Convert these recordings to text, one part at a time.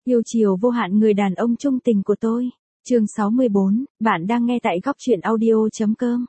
Yêu chiều vô hạn người đàn ông trung tình của tôi. Chương 64, bạn đang nghe tại góc truyện audio.com.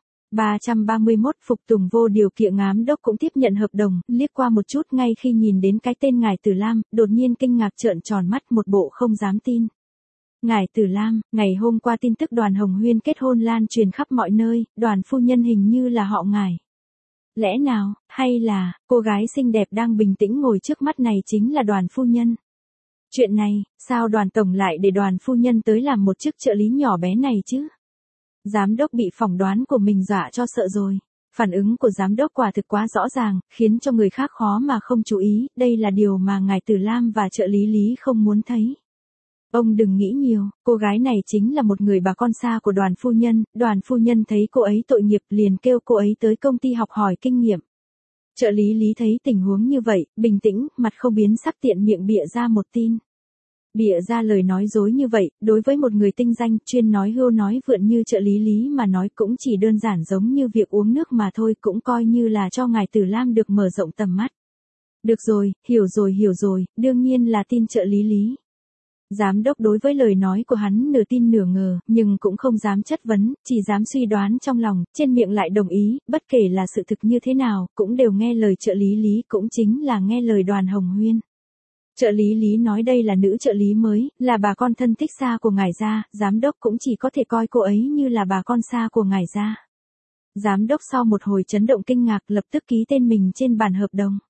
331 Phục tùng vô điều kiện. Giám đốc cũng tiếp nhận hợp đồng, liếc qua một chút ngay khi nhìn đến cái tên Ngài Tử Lam, đột nhiên kinh ngạc trợn tròn mắt một bộ không dám tin. Ngài Tử Lam, ngày hôm qua tin tức Đoàn Hồng Huyên kết hôn lan truyền khắp mọi nơi, Đoàn phu nhân hình như là họ Ngài. Lẽ nào, hay là, cô gái xinh đẹp đang bình tĩnh ngồi trước mắt này chính là Đoàn phu nhân? Chuyện này, sao Đoàn tổng lại để Đoàn phu nhân tới làm một chức trợ lý nhỏ bé này chứ? Giám đốc bị phỏng đoán của mình dọa cho sợ rồi. Phản ứng của giám đốc quả thực quá rõ ràng, khiến cho người khác khó mà không chú ý, đây là điều mà Ngài Tử Lam và trợ lý Lý không muốn thấy. Ông đừng nghĩ nhiều, cô gái này chính là một người bà con xa của Đoàn phu nhân thấy cô ấy tội nghiệp liền kêu cô ấy tới công ty học hỏi kinh nghiệm. Trợ lý Lý thấy tình huống như vậy, bình tĩnh, mặt không biến sắc tiện miệng bịa ra một tin. Bịa ra lời nói dối như vậy, đối với một người tinh danh, chuyên nói hưu nói vượn như trợ lý Lý mà nói cũng chỉ đơn giản giống như việc uống nước mà thôi, cũng coi như là cho Ngài Tử Lam được mở rộng tầm mắt. Được rồi, hiểu rồi, đương nhiên là tin trợ lý Lý. Giám đốc đối với lời nói của hắn nửa tin nửa ngờ, nhưng cũng không dám chất vấn, chỉ dám suy đoán trong lòng, trên miệng lại đồng ý, bất kể là sự thực như thế nào, cũng đều nghe lời trợ lý Lý, cũng chính là nghe lời Đoàn Hồng Huyên. Trợ lý Lý nói đây là nữ trợ lý mới, là bà con thân thích xa của ngài gia, giám đốc cũng chỉ có thể coi cô ấy như là bà con xa của ngài gia. Giám đốc sau một hồi chấn động kinh ngạc lập tức ký tên mình trên bản hợp đồng.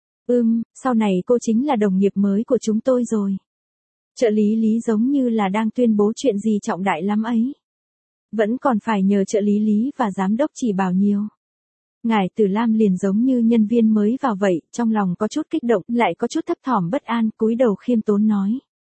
Sau này cô chính là đồng nghiệp mới của chúng tôi rồi. Trợ lý Lý giống như là đang tuyên bố chuyện gì trọng đại lắm ấy. Vẫn còn phải nhờ trợ lý Lý và giám đốc chỉ bảo nhiều. Ngài Tử Lam liền giống như nhân viên mới vào vậy, trong lòng có chút kích động, lại có chút thấp thỏm bất an, cúi đầu khiêm tốn nói.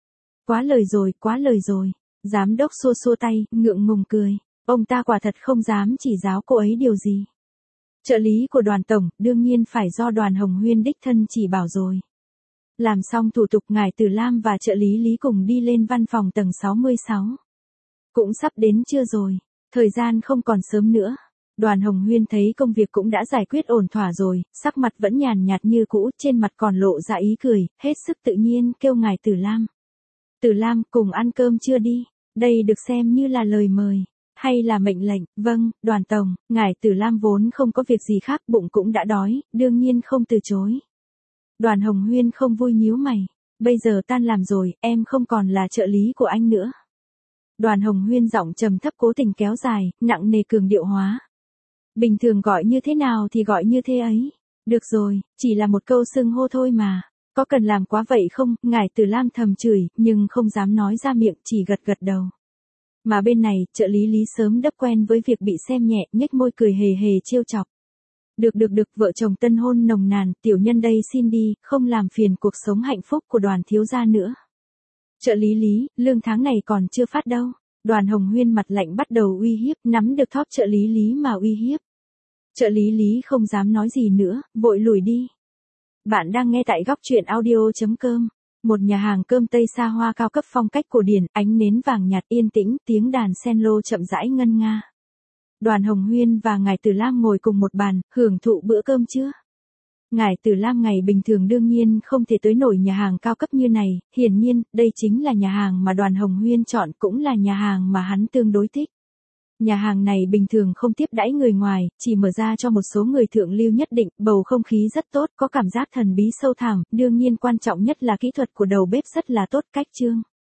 Quá lời rồi. Giám đốc xua xua tay, ngượng ngùng cười. Ông ta quả thật không dám chỉ giáo cô ấy điều gì. Trợ lý của Đoàn tổng, đương nhiên phải do Đoàn Hồng Huyên đích thân chỉ bảo rồi. Làm xong thủ tục, Ngài Tử Lam và trợ lý Lý cùng đi lên văn phòng tầng 66. Cũng sắp đến trưa rồi, thời gian không còn sớm nữa. Đoàn Hồng Huyên thấy công việc cũng đã giải quyết ổn thỏa rồi, sắc mặt vẫn nhàn nhạt như cũ, trên mặt còn lộ ra ý cười, hết sức tự nhiên kêu Ngài Tử Lam. Tử Lam, cùng ăn cơm chưa đi, đây được xem như là lời mời, hay là mệnh lệnh? Vâng, Đoàn tổng. Ngài Tử Lam vốn không có việc gì khác, bụng cũng đã đói, đương nhiên không từ chối. Đoàn Hồng Huyên không vui nhíu mày, bây giờ tan làm rồi, em không còn là trợ lý của anh nữa. Đoàn Hồng Huyên giọng trầm thấp cố tình kéo dài, nặng nề cường điệu hóa. Bình thường gọi như thế nào thì gọi như thế ấy. Được rồi, chỉ là một câu xưng hô thôi mà. Có cần làm quá vậy không? Ngài Tử Lam thầm chửi, nhưng không dám nói ra miệng, chỉ gật đầu. Mà bên này, trợ lý Lý sớm đắp quen với việc bị xem nhẹ, nhếch môi cười hề hề trêu chọc. Được, vợ chồng tân hôn nồng nàn, tiểu nhân đây xin đi, không làm phiền cuộc sống hạnh phúc của Đoàn thiếu gia nữa. Trợ lý Lý, lương tháng này còn chưa phát đâu. Đoàn Hồng Huyên mặt lạnh bắt đầu uy hiếp, nắm được thóp trợ lý Lý mà uy hiếp. Trợ lý Lý không dám nói gì nữa, vội lùi đi. Bạn đang nghe tại góc truyện audio.com. Một nhà hàng cơm Tây xa hoa cao cấp phong cách cổ điển, ánh nến vàng nhạt yên tĩnh, tiếng đàn cello chậm rãi ngân nga. Đoàn Hồng Huyên và Ngài Tử Lam ngồi cùng một bàn, hưởng thụ bữa cơm trưa. Ngài Tử Lam ngày bình thường đương nhiên không thể tới nổi nhà hàng cao cấp như này, hiển nhiên, đây chính là nhà hàng mà Đoàn Hồng Huyên chọn, cũng là nhà hàng mà hắn tương đối thích. Nhà hàng này bình thường không tiếp đãi người ngoài, chỉ mở ra cho một số người thượng lưu nhất định, bầu không khí rất tốt, có cảm giác thần bí sâu thẳm, đương nhiên quan trọng nhất là kỹ thuật của đầu bếp rất là tốt, cách trương.